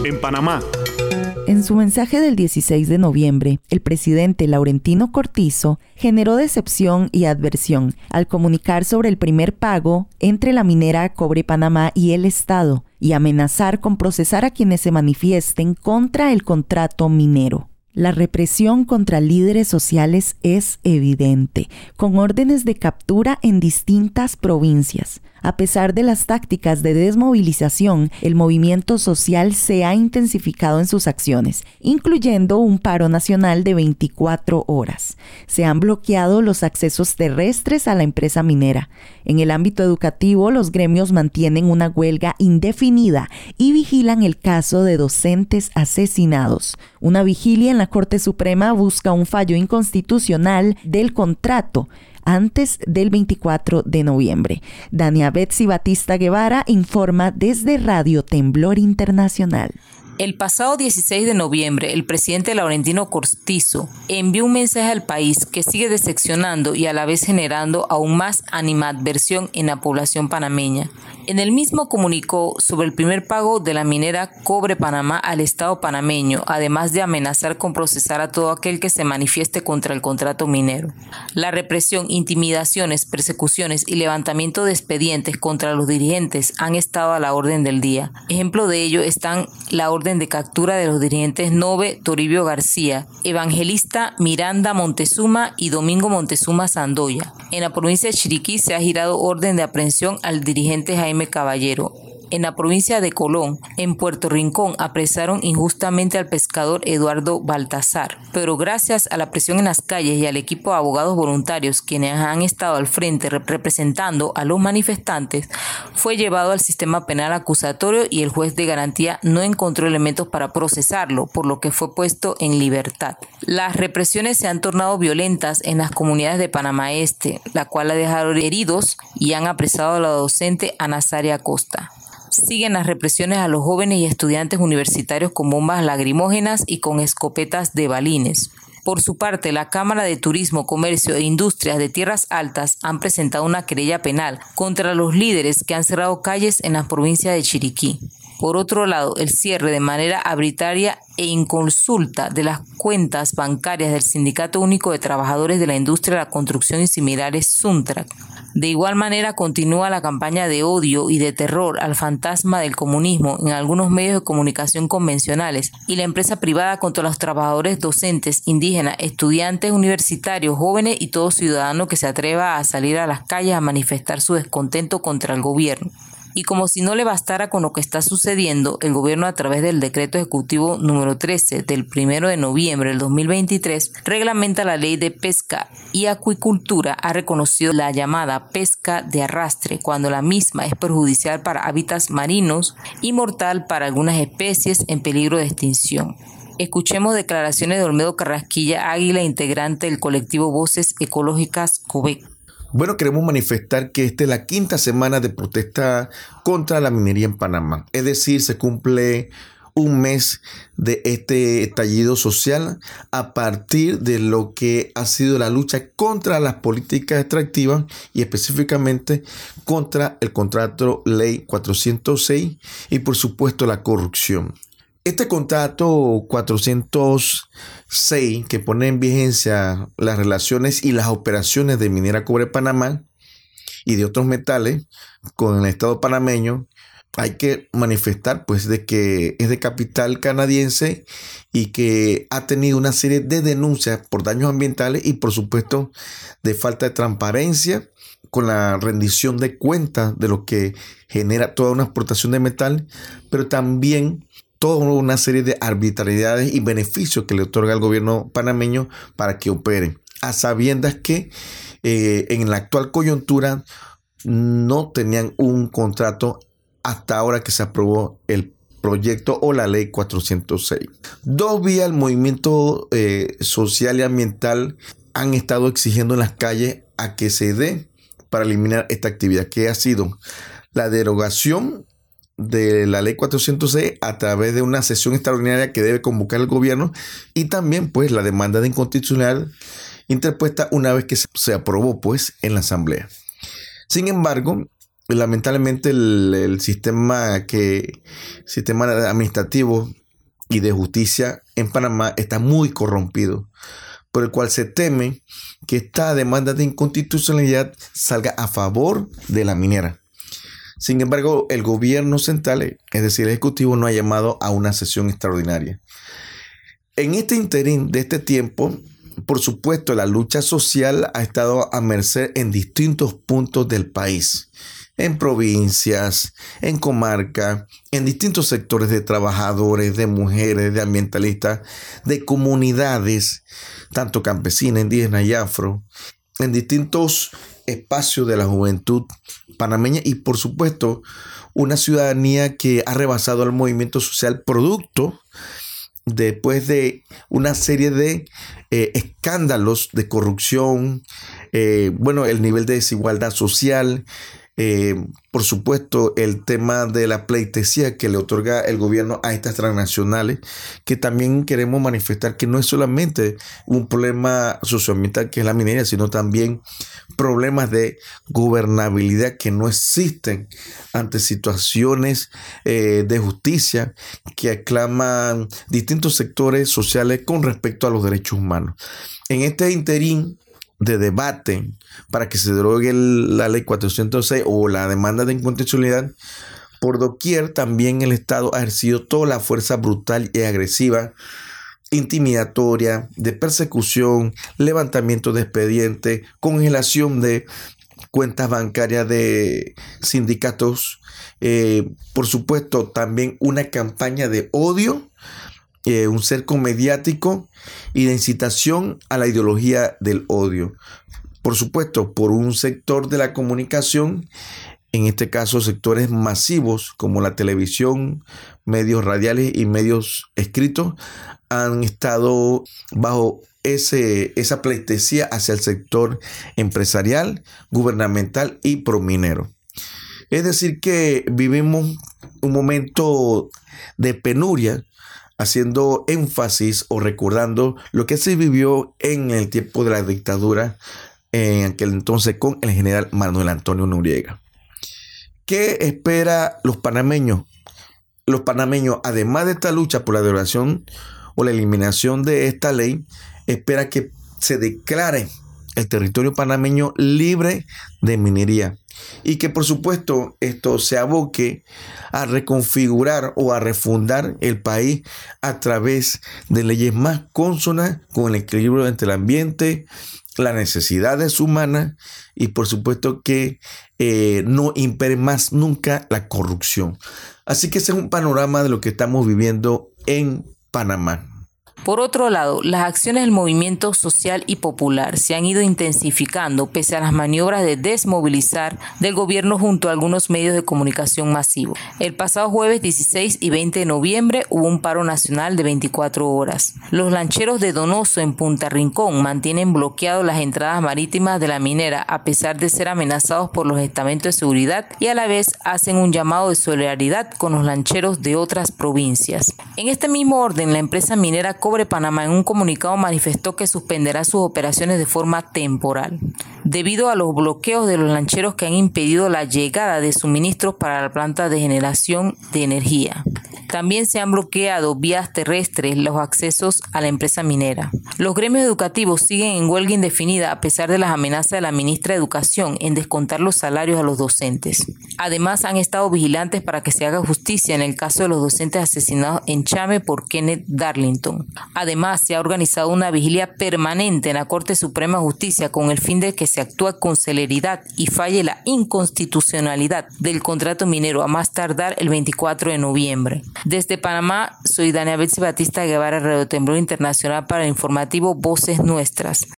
en Panamá. En su mensaje del 16 de noviembre, el presidente Laurentino Cortizo generó decepción y adversión al comunicar sobre el primer pago entre la minera Cobre Panamá y el Estado y amenazar con procesar a quienes se manifiesten contra el contrato minero. La represión contra líderes sociales es evidente, con órdenes de captura en distintas provincias. A pesar de las tácticas de desmovilización, el movimiento social se ha intensificado en sus acciones, incluyendo un paro nacional de 24 horas. Se han bloqueado los accesos terrestres a la empresa minera. En el ámbito educativo, los gremios mantienen una huelga indefinida y vigilan el caso de docentes asesinados. Una vigilia en la Corte Suprema busca un fallo inconstitucional del contrato antes del 24 de noviembre. Dania Betsy Batista Guevara informa desde Radio Temblor Internacional. El pasado 16 de noviembre, el presidente Laurentino Cortizo envió un mensaje al país que sigue decepcionando y a la vez generando aún más animadversión en la población panameña. En el mismo comunicó sobre el primer pago de la minera Cobre Panamá al Estado panameño, además de amenazar con procesar a todo aquel que se manifieste contra el contrato minero. La represión, intimidaciones, persecuciones y levantamiento de expedientes contra los dirigentes han estado a la orden del día. Ejemplo de ello están la orden de captura de los dirigentes Nove Toribio García, Evangelista Miranda Montezuma y Domingo Montezuma Sandoya. En la provincia de Chiriquí se ha girado orden de aprehensión al dirigente Jaime Caballero. En la provincia de Colón, en Puerto Rincón, apresaron injustamente al pescador Eduardo Baltazar, pero gracias a la presión en las calles y al equipo de abogados voluntarios quienes han estado al frente representando a los manifestantes, fue llevado al sistema penal acusatorio y el juez de garantía no encontró elementos para procesarlo, por lo que fue puesto en libertad. Las represiones se han tornado violentas en las comunidades de Panamá Este, la cual ha dejado heridos y han apresado a la docente Ana Saria Acosta. Siguen las represiones a los jóvenes y estudiantes universitarios con bombas lacrimógenas y con escopetas de balines. Por su parte, la Cámara de Turismo, Comercio e Industrias de Tierras Altas han presentado una querella penal contra los líderes que han cerrado calles en la provincia de Chiriquí. Por otro lado, el cierre de manera arbitraria e inconsulta de las cuentas bancarias del Sindicato Único de Trabajadores de la Industria de la Construcción y similares, SUNTRAC. De igual manera, continúa la campaña de odio y de terror al fantasma del comunismo en algunos medios de comunicación convencionales y la empresa privada contra los trabajadores docentes, indígenas, estudiantes universitarios, jóvenes y todo ciudadano que se atreva a salir a las calles a manifestar su descontento contra el gobierno. Y como si no le bastara con lo que está sucediendo, el gobierno a través del decreto ejecutivo número 13 del 1 de noviembre del 2023 reglamenta la ley de pesca y acuicultura. Ha reconocido la llamada pesca de arrastre cuando la misma es perjudicial para hábitats marinos y mortal para algunas especies en peligro de extinción. Escuchemos declaraciones de Olmedo Carrasquilla Águila, integrante del colectivo Voces Ecológicas COVEC. Bueno, queremos manifestar que esta es la quinta semana de protesta contra la minería en Panamá. Es decir, se cumple un mes de este estallido social a partir de lo que ha sido la lucha contra las políticas extractivas y específicamente contra el contrato Ley 406 y por supuesto la corrupción. Este contrato 406 que pone en vigencia las relaciones y las operaciones de Minera Cobre Panamá y de otros metales con el Estado panameño, hay que manifestar pues de que es de capital canadiense y que ha tenido una serie de denuncias por daños ambientales y por supuesto de falta de transparencia con la rendición de cuentas de lo que genera toda una exportación de metal, pero también toda una serie de arbitrariedades y beneficios que le otorga al gobierno panameño para que operen, a sabiendas que en la actual coyuntura no tenían un contrato hasta ahora que se aprobó el proyecto o la ley 406. Dos vías del movimiento social y ambiental han estado exigiendo en las calles a que se dé para eliminar esta actividad, que ha sido la derogación de la ley 406 a través de una sesión extraordinaria que debe convocar el gobierno y también pues la demanda de inconstitucionalidad interpuesta una vez que se aprobó pues en la asamblea. Sin embargo, lamentablemente el sistema administrativo y de justicia en Panamá está muy corrompido, por el cual se teme que esta demanda de inconstitucionalidad salga a favor de la minera. Sin embargo, el gobierno central, es decir, el Ejecutivo, no ha llamado a una sesión extraordinaria. En este interín de este tiempo, por supuesto, la lucha social ha estado a merced en distintos puntos del país, en provincias, en comarca, en distintos sectores de trabajadores, de mujeres, de ambientalistas, de comunidades, tanto campesina, indígena y afro, en distintos espacios de la juventud panameña y, por supuesto, una ciudadanía que ha rebasado al movimiento social producto después de una serie de escándalos de corrupción, el nivel de desigualdad social, por supuesto el tema de la pleitesía que le otorga el gobierno a estas transnacionales, que también queremos manifestar que no es solamente un problema socioambiental que es la minería, sino también problemas de gobernabilidad que no existen ante situaciones de justicia que aclaman distintos sectores sociales con respecto a los derechos humanos. En este interín de debate para que se derogue la ley 406 o la demanda de inconstitucionalidad, por doquier también el Estado ha ejercido toda la fuerza brutal y agresiva, intimidatoria, de persecución, levantamiento de expedientes, congelación de cuentas bancarias de sindicatos, por supuesto también una campaña de odio, un cerco mediático y de incitación a la ideología del odio. Por supuesto, por un sector de la comunicación, en este caso sectores masivos como la televisión, medios radiales y medios escritos, han estado bajo esa pleitesía hacia el sector empresarial, gubernamental y prominero. Es decir, que vivimos un momento de penuria, haciendo énfasis o recordando lo que se vivió en el tiempo de la dictadura en aquel entonces con el general Manuel Antonio Noriega. ¿Qué espera los panameños? Los panameños, además de esta lucha por la derogación o la eliminación de esta ley, espera que se declare el territorio panameño libre de minería y que, por supuesto, esto se aboque a reconfigurar o a refundar el país a través de leyes más cónsonas con el equilibrio entre el ambiente, las necesidades humanas y, por supuesto, que no impere más nunca la corrupción. Así que ese es un panorama de lo que estamos viviendo en Panamá. Por otro lado, las acciones del movimiento social y popular se han ido intensificando pese a las maniobras de desmovilizar del gobierno junto a algunos medios de comunicación masivos. El pasado jueves 16 y 20 de noviembre hubo un paro nacional de 24 horas. Los lancheros de Donoso en Punta Rincón mantienen bloqueadas las entradas marítimas de la minera a pesar de ser amenazados por los estamentos de seguridad y a la vez hacen un llamado de solidaridad con los lancheros de otras provincias. En este mismo orden, la empresa minera Cobre Panamá en un comunicado manifestó que suspenderá sus operaciones de forma temporal, debido a los bloqueos de los lancheros que han impedido la llegada de suministros para la planta de generación de energía. También se han bloqueado vías terrestres los accesos a la empresa minera. Los gremios educativos siguen en huelga indefinida a pesar de las amenazas de la ministra de Educación en descontar los salarios a los docentes. Además, han estado vigilantes para que se haga justicia en el caso de los docentes asesinados en Chame por Kenneth Darlington. Además, se ha organizado una vigilia permanente en la Corte Suprema de Justicia con el fin de que se actúe con celeridad y falle la inconstitucionalidad del contrato minero a más tardar el 24 de noviembre. Desde Panamá, soy Dania Betsy Batista Guevara, Radio Temblor Internacional para el informativo Voces Nuestras.